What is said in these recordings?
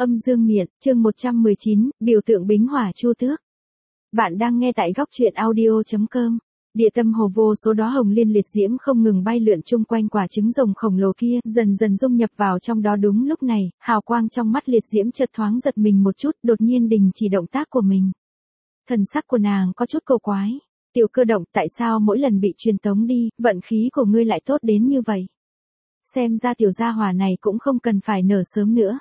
Âm dương miện, chương 119, biểu tượng bính hỏa chu tước. Bạn đang nghe tại góc truyện audio.com. Địa tâm hồ vô số đóa hồng liên liệt diễm không ngừng bay lượn chung quanh quả trứng rồng khổng lồ kia, dần dần dung nhập vào trong đó. Đúng lúc này, hào quang trong mắt liệt diễm chợt thoáng giật mình một chút, đột nhiên đình chỉ động tác của mình. Thần sắc của nàng có chút cầu quái. Tiểu Cơ Động, tại sao mỗi lần bị truyền tống đi, vận khí của ngươi lại tốt đến như vậy? Xem ra tiểu gia hỏa này cũng không cần phải nở sớm nữa.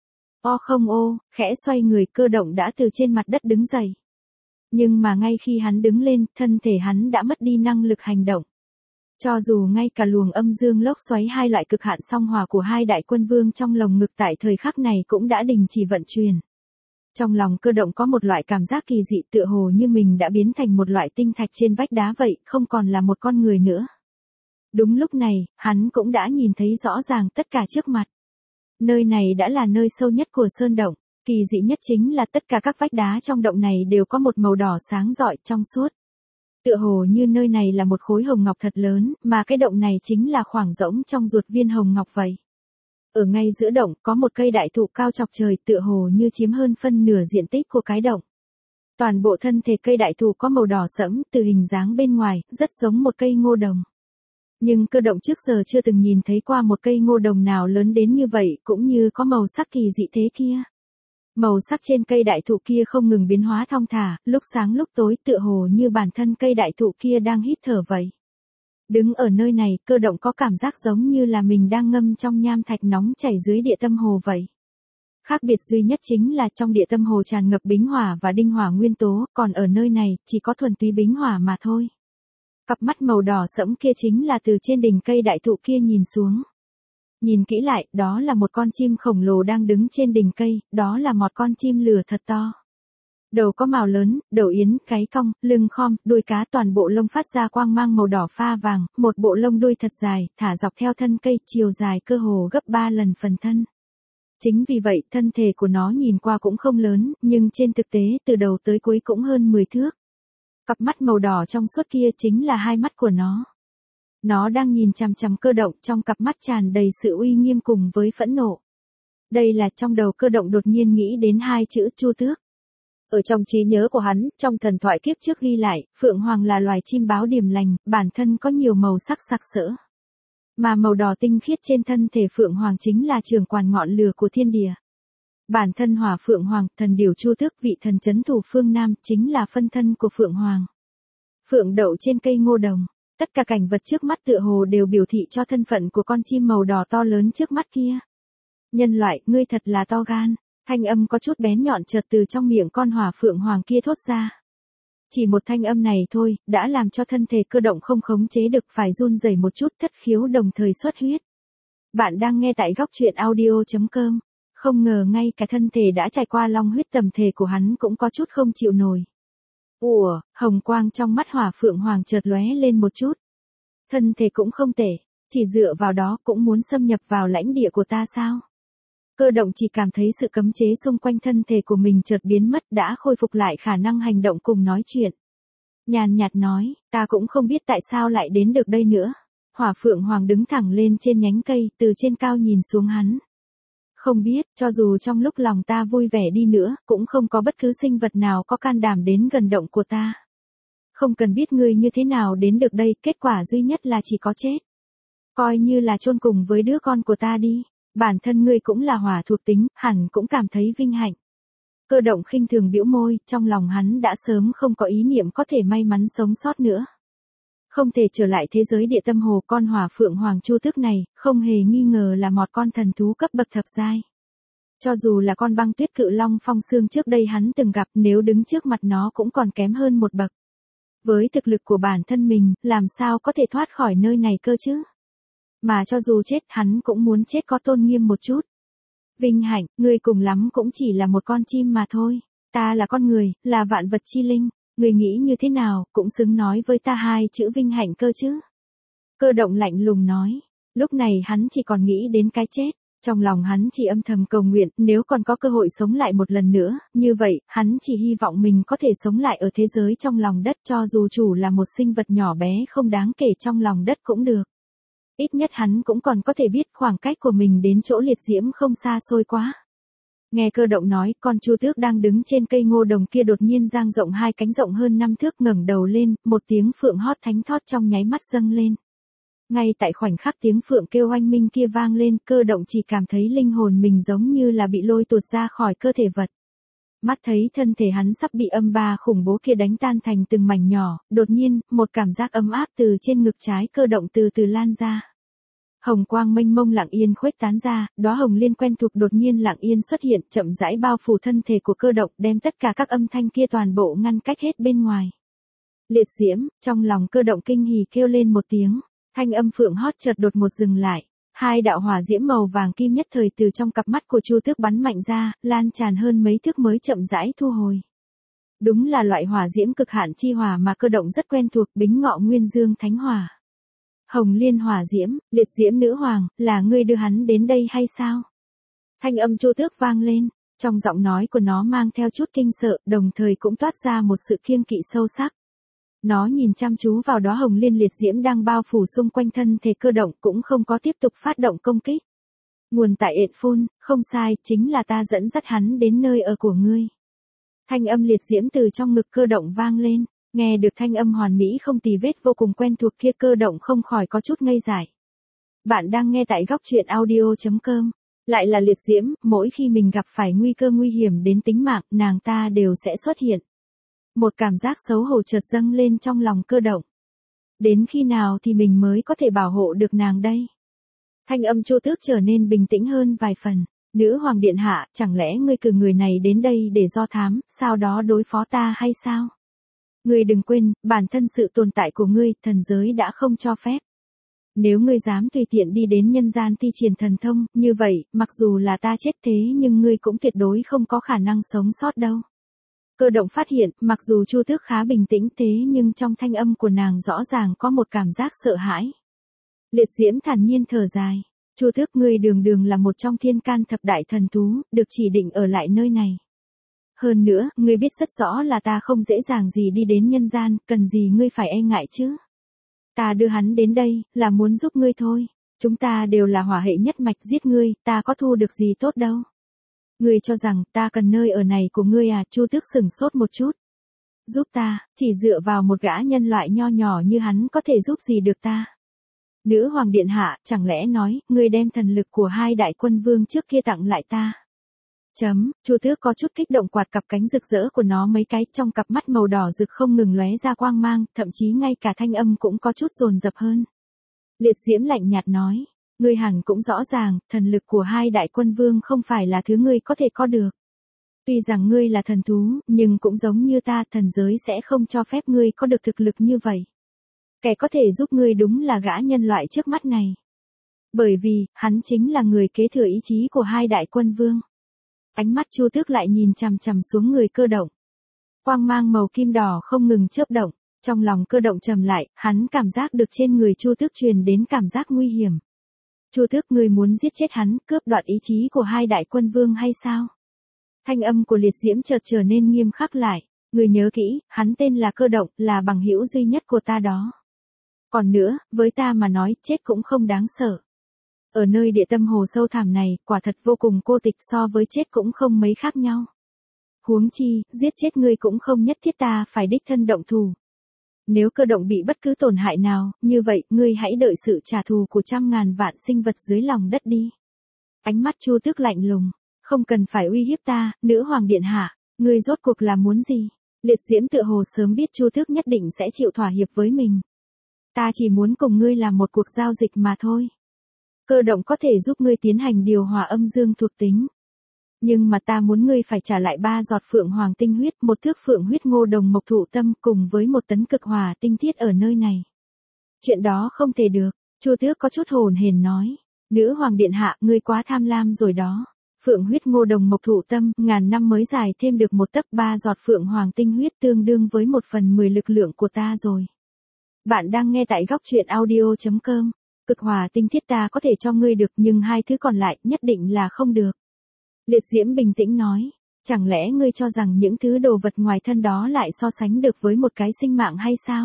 O không ô, khẽ xoay người, Cơ Động đã từ trên mặt đất đứng dậy. Nhưng mà ngay khi hắn đứng lên, thân thể hắn đã mất đi năng lực hành động. Cho dù ngay cả luồng âm dương lốc xoáy, hai loại cực hạn song hòa của hai đại quân vương trong lồng ngực tại thời khắc này cũng đã đình chỉ vận chuyển. Trong lòng Cơ Động có một loại cảm giác kỳ dị, tựa hồ như mình đã biến thành một loại tinh thạch trên vách đá vậy, không còn là một con người nữa. Đúng lúc này, hắn cũng đã nhìn thấy rõ ràng tất cả trước mặt. Nơi này đã là nơi sâu nhất của sơn động, kỳ dị nhất chính là tất cả các vách đá trong động này đều có một màu đỏ sáng rọi trong suốt. Tựa hồ như nơi này là một khối hồng ngọc thật lớn, mà cái động này chính là khoảng rỗng trong ruột viên hồng ngọc vậy. Ở ngay giữa động có một cây đại thụ cao chọc trời, tựa hồ như chiếm hơn phân nửa diện tích của cái động. Toàn bộ thân thể cây đại thụ có màu đỏ sẫm, từ hình dáng bên ngoài, rất giống một cây ngô đồng. Nhưng Cơ Động trước giờ chưa từng nhìn thấy qua một cây ngô đồng nào lớn đến như vậy, cũng như có màu sắc kỳ dị thế kia. Màu sắc trên cây đại thụ kia không ngừng biến hóa thong thả, lúc sáng lúc tối, tựa hồ như bản thân cây đại thụ kia đang hít thở vậy. Đứng ở nơi này, Cơ Động có cảm giác giống như là mình đang ngâm trong nham thạch nóng chảy dưới địa tâm hồ vậy. Khác biệt duy nhất chính là trong địa tâm hồ tràn ngập bính hỏa và đinh hỏa nguyên tố, còn ở nơi này, chỉ có thuần túy bính hỏa mà thôi. Cặp mắt màu đỏ sẫm kia chính là từ trên đỉnh cây đại thụ kia nhìn xuống. Nhìn kỹ lại, đó là một con chim khổng lồ đang đứng trên đỉnh cây, đó là một con chim lửa thật to. Đầu có mào lớn, đầu yến, cái cong, lưng khom, đuôi cá, toàn bộ lông phát ra quang mang màu đỏ pha vàng, một bộ lông đuôi thật dài, thả dọc theo thân cây, chiều dài cơ hồ gấp 3 lần phần thân. Chính vì vậy, thân thể của nó nhìn qua cũng không lớn, nhưng trên thực tế, từ đầu tới cuối cũng hơn 10 thước. Cặp mắt màu đỏ trong suốt kia chính là hai mắt của nó. Nó đang nhìn chằm chằm Cơ Động, trong cặp mắt tràn đầy sự uy nghiêm cùng với phẫn nộ. Đây là trong đầu Cơ Động đột nhiên nghĩ đến hai chữ chu tước. Ở trong trí nhớ của hắn, trong thần thoại kiếp trước ghi lại, Phượng Hoàng là loài chim báo điềm lành, bản thân có nhiều màu sắc sặc sỡ. Mà màu đỏ tinh khiết trên thân thể Phượng Hoàng chính là trưởng quản ngọn lửa của thiên địa. Bản thân Hỏa Phượng Hoàng, thần điểu chu tước, vị thần trấn thủ phương Nam, chính là phân thân của Phượng Hoàng. Phượng đậu trên cây ngô đồng, tất cả cảnh vật trước mắt tựa hồ đều biểu thị cho thân phận của con chim màu đỏ to lớn trước mắt kia. Nhân loại, ngươi thật là to gan, thanh âm có chút bén nhọn chợt từ trong miệng con Hỏa Phượng Hoàng kia thốt ra. Chỉ một thanh âm này thôi, đã làm cho thân thể Cơ Động không khống chế được phải run rẩy một chút, thất khiếu đồng thời xuất huyết. Bạn đang nghe tại góc truyện audio.com. Không ngờ ngay cả thân thể đã trải qua long huyết tầm thể của hắn cũng có chút không chịu nổi. Ủa, hồng quang trong mắt Hỏa Phượng Hoàng chợt lóe lên một chút. Thân thể cũng không tệ, chỉ dựa vào đó cũng muốn xâm nhập vào lãnh địa của ta sao? Cơ Động chỉ cảm thấy sự cấm chế xung quanh thân thể của mình chợt biến mất, đã khôi phục lại khả năng hành động cùng nói chuyện. Nhàn nhạt nói, ta cũng không biết tại sao lại đến được đây nữa. Hỏa Phượng Hoàng đứng thẳng lên trên nhánh cây, từ trên cao nhìn xuống hắn. Không biết, cho dù trong lúc lòng ta vui vẻ đi nữa, cũng không có bất cứ sinh vật nào có can đảm đến gần động của ta. Không cần biết ngươi như thế nào đến được đây, kết quả duy nhất là chỉ có chết. Coi như là chôn cùng với đứa con của ta đi, bản thân ngươi cũng là hỏa thuộc tính, hẳn cũng cảm thấy vinh hạnh. Cơ Động khinh thường bĩu môi, trong lòng hắn đã sớm không có ý niệm có thể may mắn sống sót nữa. Không thể trở lại thế giới địa tâm hồ, con Hỏa Phượng Hoàng chu tước này, không hề nghi ngờ là một con thần thú cấp bậc thập giai. Cho dù là con băng tuyết cự long phong xương trước đây hắn từng gặp, nếu đứng trước mặt nó cũng còn kém hơn một bậc. Với thực lực của bản thân mình, làm sao có thể thoát khỏi nơi này cơ chứ? Mà cho dù chết, hắn cũng muốn chết có tôn nghiêm một chút. Vinh hạnh, ngươi cùng lắm cũng chỉ là một con chim mà thôi. Ta là con người, là vạn vật chi linh. Ngươi nghĩ như thế nào, cũng xứng nói với ta hai chữ vinh hạnh cơ chứ. Cơ Động lạnh lùng nói. Lúc này hắn chỉ còn nghĩ đến cái chết. Trong lòng hắn chỉ âm thầm cầu nguyện, nếu còn có cơ hội sống lại một lần nữa, như vậy, hắn chỉ hy vọng mình có thể sống lại ở thế giới trong lòng đất, cho dù chủ là một sinh vật nhỏ bé không đáng kể trong lòng đất cũng được. Ít nhất hắn cũng còn có thể biết khoảng cách của mình đến chỗ liệt diễm không xa xôi quá. Nghe Cơ Động nói, con Chu Tước đang đứng trên cây ngô đồng kia đột nhiên dang rộng hai cánh rộng hơn 5 thước ngẩng đầu lên, một tiếng phượng hót thánh thót trong nháy mắt dâng lên. Ngay tại khoảnh khắc tiếng phượng kêu oanh minh kia vang lên, Cơ Động chỉ cảm thấy linh hồn mình giống như là bị lôi tuột ra khỏi cơ thể vật. Mắt thấy thân thể hắn sắp bị âm ba khủng bố kia đánh tan thành từng mảnh nhỏ, đột nhiên, một cảm giác ấm áp từ trên ngực trái Cơ Động từ từ lan ra. Hồng quang mênh mông lặng yên khuếch tán ra, đóa hồng liên quen thuộc đột nhiên lặng yên xuất hiện, chậm rãi bao phủ thân thể của Cơ Động, đem tất cả các âm thanh kia toàn bộ ngăn cách hết bên ngoài. Liệt diễm, trong lòng Cơ Động kinh hỉ kêu lên một tiếng, thanh âm phượng hót chợt đột một dừng lại. Hai đạo hỏa diễm màu vàng kim nhất thời từ trong cặp mắt của Chu Tước bắn mạnh ra, lan tràn hơn mấy thước mới chậm rãi thu hồi. Đúng là loại hỏa diễm cực hạn chi hỏa mà Cơ Động rất quen thuộc, Bính Ngọ Nguyên Dương Thánh Hỏa. Hồng Liên hỏa diễm, liệt diễm nữ hoàng, là ngươi đưa hắn đến đây hay sao? Thanh âm Chu Tước vang lên, trong giọng nói của nó mang theo chút kinh sợ, đồng thời cũng toát ra một sự kiêng kỵ sâu sắc. Nó nhìn chăm chú vào đóa hồng liên liệt diễm đang bao phủ xung quanh thân thể Cơ Động, cũng không có tiếp tục phát động công kích. Nguồn tại ện phun, không sai, chính là ta dẫn dắt hắn đến nơi ở của ngươi. Thanh âm liệt diễm từ trong ngực Cơ Động vang lên, nghe được thanh âm hoàn mỹ không tì vết vô cùng quen thuộc kia, Cơ Động không khỏi có chút ngây dại. Bạn đang nghe tại góc truyện audio.com. Lại là liệt diễm, mỗi khi mình gặp phải nguy cơ nguy hiểm đến tính mạng, nàng ta đều sẽ xuất hiện. Một cảm giác xấu hổ chợt dâng lên trong lòng Cơ Động. Đến khi nào thì mình mới có thể bảo hộ được nàng đây? Thanh âm Chu Tước trở nên bình tĩnh hơn vài phần. Nữ hoàng điện hạ, chẳng lẽ ngươi cử người này đến đây để do thám, sau đó đối phó ta hay sao? Ngươi đừng quên, bản thân sự tồn tại của ngươi, thần giới đã không cho phép. Nếu ngươi dám tùy tiện đi đến nhân gian thi triển thần thông, như vậy, mặc dù là ta chết thế nhưng ngươi cũng tuyệt đối không có khả năng sống sót đâu. Cơ Động phát hiện, mặc dù Chu Tước khá bình tĩnh thế nhưng trong thanh âm của nàng rõ ràng có một cảm giác sợ hãi. Liệt diễm thản nhiên thở dài. Chu Tước, ngươi đường đường là một trong thiên can thập đại thần thú, được chỉ định ở lại nơi này. Hơn nữa, ngươi biết rất rõ là ta không dễ dàng gì đi đến nhân gian, cần gì ngươi phải e ngại chứ? Ta đưa hắn đến đây, là muốn giúp ngươi thôi. Chúng ta đều là hỏa hệ nhất mạch, giết ngươi, ta có thu được gì tốt đâu. Ngươi cho rằng, ta cần nơi ở này của ngươi à? Chu Tước sửng sốt một chút. Giúp ta, chỉ dựa vào một gã nhân loại nho nhỏ như hắn có thể giúp gì được ta? Nữ hoàng điện hạ, chẳng lẽ nói, ngươi đem thần lực của hai đại quân vương trước kia tặng lại ta? Chu Tước có chút kích động quạt cặp cánh rực rỡ của nó mấy cái, trong cặp mắt màu đỏ rực không ngừng lóe ra quang mang, thậm chí ngay cả thanh âm cũng có chút dồn dập hơn. Liệt diễm lạnh nhạt nói, ngươi hẳn cũng rõ ràng, thần lực của hai đại quân vương không phải là thứ ngươi có thể có được. Tuy rằng ngươi là thần thú, nhưng cũng giống như ta, thần giới sẽ không cho phép ngươi có được thực lực như vậy. Kẻ có thể giúp ngươi đúng là gã nhân loại trước mắt này. Bởi vì, hắn chính là người kế thừa ý chí của hai đại quân vương. Ánh mắt Chu Tước lại nhìn chằm chằm xuống người Cơ Động. Quang mang màu kim đỏ không ngừng chớp động, trong lòng Cơ Động trầm lại, hắn cảm giác được trên người Chu Tước truyền đến cảm giác nguy hiểm. Chu Tước, ngươi muốn giết chết hắn, cướp đoạt ý chí của hai đại quân vương hay sao? Thanh âm của liệt diễm chợt trở nên nghiêm khắc lại, ngươi nhớ kỹ, hắn tên là Cơ Động, là bằng hữu duy nhất của ta đó. Còn nữa, với ta mà nói, chết cũng không đáng sợ. Ở nơi địa tâm hồ sâu thẳm này, quả thật vô cùng cô tịch, so với chết cũng không mấy khác nhau. Huống chi, giết chết ngươi cũng không nhất thiết ta phải đích thân động thủ. Nếu Cơ Động bị bất cứ tổn hại nào, như vậy, ngươi hãy đợi sự trả thù của trăm ngàn vạn sinh vật dưới lòng đất đi. Ánh mắt Chu Tước lạnh lùng, không cần phải uy hiếp ta, nữ hoàng điện hạ, ngươi rốt cuộc là muốn gì? Liệt diễm tựa hồ sớm biết Chu Tước nhất định sẽ chịu thỏa hiệp với mình. Ta chỉ muốn cùng ngươi làm một cuộc giao dịch mà thôi. Cơ Động có thể giúp ngươi tiến hành điều hòa âm dương thuộc tính. Nhưng mà ta muốn ngươi phải trả lại 3 giọt phượng hoàng tinh huyết, 1 thước phượng huyết ngô đồng mộc thụ tâm cùng với 1 tấn cực hỏa tinh thiết ở nơi này. Chuyện đó không thể được, Chu Tước có chút hồn hển nói. Nữ hoàng điện hạ, ngươi quá tham lam rồi đó. Phượng huyết ngô đồng mộc thụ tâm, ngàn năm mới dài thêm được 1 tấc, 3 giọt phượng hoàng tinh huyết tương đương với 1/10 lực lượng của ta rồi. Bạn đang nghe tại góc truyện audio.com. Cực hỏa tinh thiết ta có thể cho ngươi được, nhưng 2 thứ còn lại nhất định là không được. Liệt diễm bình tĩnh nói, chẳng lẽ ngươi cho rằng những thứ đồ vật ngoài thân đó lại so sánh được với một cái sinh mạng hay sao?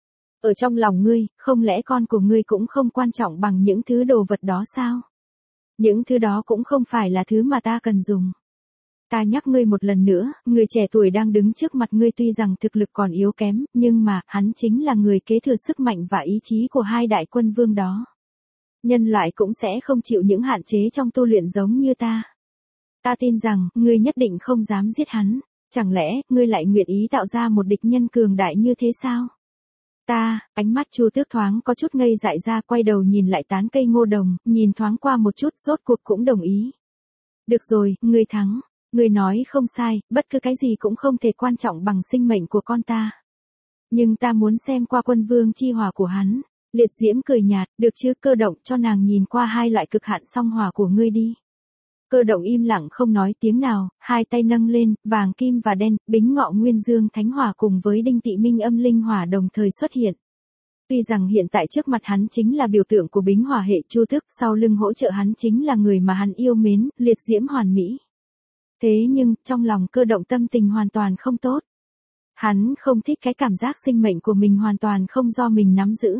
Ở trong lòng ngươi, không lẽ con của ngươi cũng không quan trọng bằng những thứ đồ vật đó sao? Những thứ đó cũng không phải là thứ mà ta cần dùng. Ta nhắc ngươi một lần nữa, người trẻ tuổi đang đứng trước mặt ngươi tuy rằng thực lực còn yếu kém, nhưng mà, hắn chính là người kế thừa sức mạnh và ý chí của hai đại quân vương đó. Nhân loại cũng sẽ không chịu những hạn chế trong tu luyện giống như ta. Ta tin rằng, ngươi nhất định không dám giết hắn. Chẳng lẽ, ngươi lại nguyện ý tạo ra một địch nhân cường đại như thế sao? Ánh mắt Chu Tước thoáng có chút ngây dại ra, quay đầu nhìn lại tán cây ngô đồng, nhìn thoáng qua một chút, rốt cuộc cũng đồng ý. Được rồi, ngươi thắng. Ngươi nói không sai, bất cứ cái gì cũng không thể quan trọng bằng sinh mệnh của con ta. Nhưng ta muốn xem qua quân vương chi hỏa của hắn. Liệt Diễm cười nhạt, được chứ, Cơ Động, cho nàng nhìn qua hai loại cực hạn song hỏa của ngươi đi. Cơ Động im lặng không nói tiếng nào, hai tay nâng lên, vàng kim và đen, Bính Ngọ Nguyên Dương Thánh Hỏa cùng với Đinh Tị Minh Âm Linh Hỏa đồng thời xuất hiện. Tuy rằng hiện tại trước mặt hắn chính là biểu tượng của Bính Hỏa hệ Chu Tước, sau lưng hỗ trợ hắn chính là người mà hắn yêu mến, Liệt Diễm hoàn mỹ. Thế nhưng, trong lòng Cơ Động tâm tình hoàn toàn không tốt. Hắn không thích cái cảm giác sinh mệnh của mình hoàn toàn không do mình nắm giữ.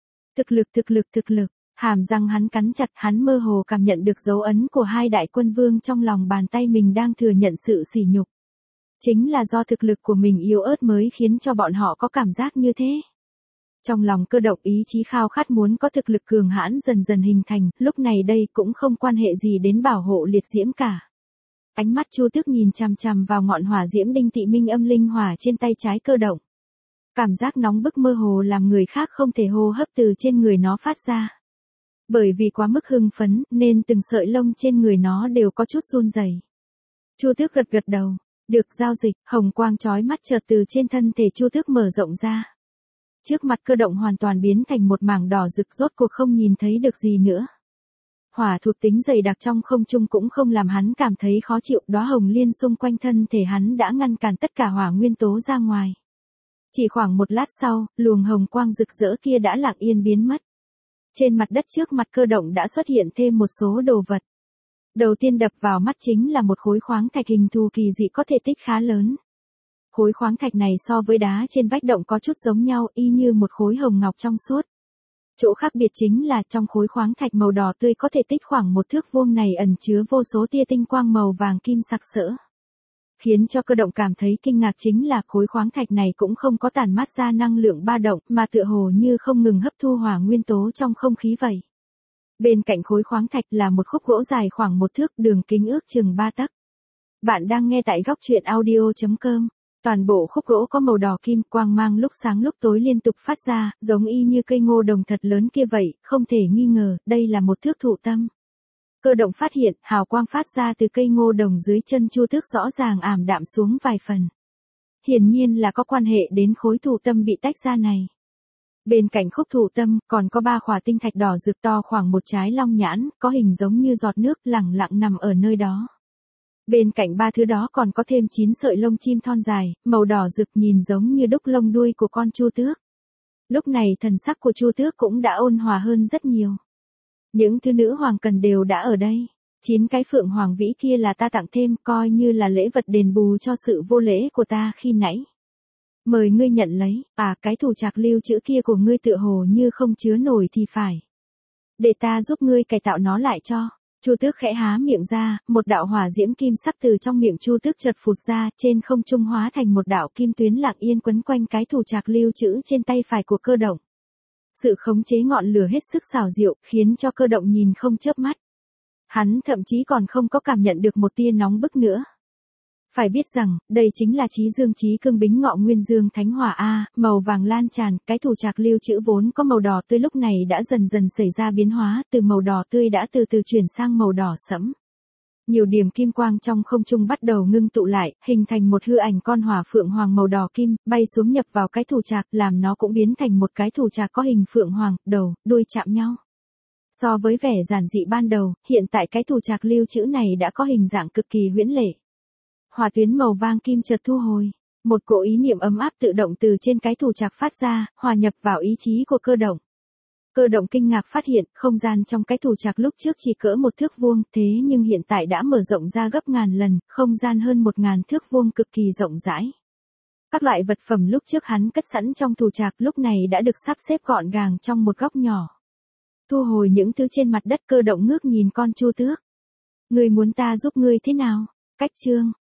Thực lực. Hàm răng hắn cắn chặt, hắn mơ hồ cảm nhận được dấu ấn của hai đại quân vương trong lòng bàn tay mình đang thừa nhận sự sỉ nhục. Chính là do thực lực của mình yếu ớt mới khiến cho bọn họ có cảm giác như thế. Trong lòng Cơ Động ý chí khao khát muốn có thực lực cường hãn dần dần hình thành, lúc này đây cũng không quan hệ gì đến bảo hộ Liệt Diễm cả. Ánh mắt Chu Tước nhìn chằm chằm vào ngọn hỏa diễm Đinh Tị Minh Âm Linh Hỏa trên tay trái Cơ Động. Cảm giác nóng bức mơ hồ làm người khác không thể hô hấp từ trên người nó phát ra. Bởi vì quá mức hưng phấn, nên từng sợi lông trên người nó đều có chút run rẩy. Chu Tước gật đầu. Được giao dịch, hồng quang chói mắt chợt từ trên thân thể Chu Tước mở rộng ra. Trước mặt Cơ Động hoàn toàn biến thành một mảng đỏ rực, rốt cuộc không nhìn thấy được gì nữa. Hỏa thuộc tính dày đặc trong không trung cũng không làm hắn cảm thấy khó chịu, đóa hồng liên xung quanh thân thể hắn đã ngăn cản tất cả hỏa nguyên tố ra ngoài. Chỉ khoảng một lát sau, luồng hồng quang rực rỡ kia đã lặng yên biến mất. Trên mặt đất trước mặt Cơ Động đã xuất hiện thêm một số đồ vật. Đầu tiên đập vào mắt chính là một khối khoáng thạch hình thù kỳ dị có thể tích khá lớn. Khối khoáng thạch này so với đá trên vách động có chút giống nhau, y như một khối hồng ngọc trong suốt. Chỗ khác biệt chính là trong khối khoáng thạch màu đỏ tươi có thể tích khoảng một thước vuông này ẩn chứa vô số tia tinh quang màu vàng kim sặc sỡ. Khiến cho Cơ Động cảm thấy kinh ngạc chính là khối khoáng thạch này cũng không có tản mát ra năng lượng ba động mà tựa hồ như không ngừng hấp thu hỏa nguyên tố trong không khí vậy. Bên cạnh khối khoáng thạch là một khúc gỗ dài khoảng 1 thước, đường kính ước chừng 3 tấc. Bạn đang nghe tại góc truyện audio.com. Toàn bộ khúc gỗ có màu đỏ kim, quang mang lúc sáng lúc tối liên tục phát ra, giống y như cây ngô đồng thật lớn kia vậy, không thể nghi ngờ, đây là một thước thụ tâm. Cơ Động phát hiện, hào quang phát ra từ cây ngô đồng dưới chân Chu Tước rõ ràng ảm đạm xuống vài phần. Hiển nhiên là có quan hệ đến khối thụ tâm bị tách ra này. Bên cạnh khúc thụ tâm, còn có 3 khỏa tinh thạch đỏ rực to khoảng một trái long nhãn, có hình giống như giọt nước lẳng lặng nằm ở nơi đó. Bên cạnh 3 thứ đó còn có thêm 9 sợi lông chim thon dài, màu đỏ rực nhìn giống như đúc lông đuôi của con Chu Tước. Lúc này thần sắc của Chu Tước cũng đã ôn hòa hơn rất nhiều. Những thứ nữ hoàng cần đều đã ở đây. 9 cái phượng hoàng vĩ kia là ta tặng thêm, coi như là lễ vật đền bù cho sự vô lễ của ta khi nãy. Mời ngươi nhận lấy, cái thủ trạc lưu trữ kia của ngươi tựa hồ như không chứa nổi thì phải. Để ta giúp ngươi cải tạo nó lại cho. Chu Tước khẽ há miệng ra, một đạo hỏa diễm kim sắc từ trong miệng Chu Tước chợt phụt ra, trên không trung hóa thành một đạo kim tuyến lặng yên quấn quanh cái thủ trạc lưu trữ trên tay phải của Cơ Động. Sự khống chế ngọn lửa hết sức xảo diệu, khiến cho Cơ Động nhìn không chớp mắt. Hắn thậm chí còn không có cảm nhận được một tia nóng bức nữa. Phải biết rằng, đây chính là Chí Dương Chí Cương Bính Ngọ Nguyên Dương Thánh Hỏa A, màu vàng lan tràn, cái thủ trạc lưu trữ vốn có màu đỏ tươi lúc này đã dần dần xảy ra biến hóa, từ màu đỏ tươi đã từ từ chuyển sang màu đỏ sẫm. Nhiều điểm kim quang trong không trung bắt đầu ngưng tụ lại, hình thành một hư ảnh con hỏa phượng hoàng màu đỏ kim, bay xuống nhập vào cái thủ trạc, làm nó cũng biến thành một cái thủ trạc có hình phượng hoàng, đầu, đuôi chạm nhau. So với vẻ giản dị ban đầu, hiện tại cái thủ trạc lưu trữ này đã có hình dạng cực kỳ huyễn lệ. Hỏa tuyến màu vàng kim chợt thu hồi, một cỗ ý niệm ấm áp tự động từ trên cái thủ trạc phát ra, hòa nhập vào ý chí của Cơ Động. Cơ Động kinh ngạc phát hiện, không gian trong cái thủ trạc lúc trước chỉ cỡ 1 thước vuông, thế nhưng hiện tại đã mở rộng ra gấp ngàn lần, không gian hơn 1000 thước vuông cực kỳ rộng rãi. Các loại vật phẩm lúc trước hắn cất sẵn trong thủ trạc lúc này đã được sắp xếp gọn gàng trong một góc nhỏ. Thu hồi những thứ trên mặt đất, Cơ Động ngước nhìn con Chu Tước. Ngươi muốn ta giúp ngươi thế nào? Cách chương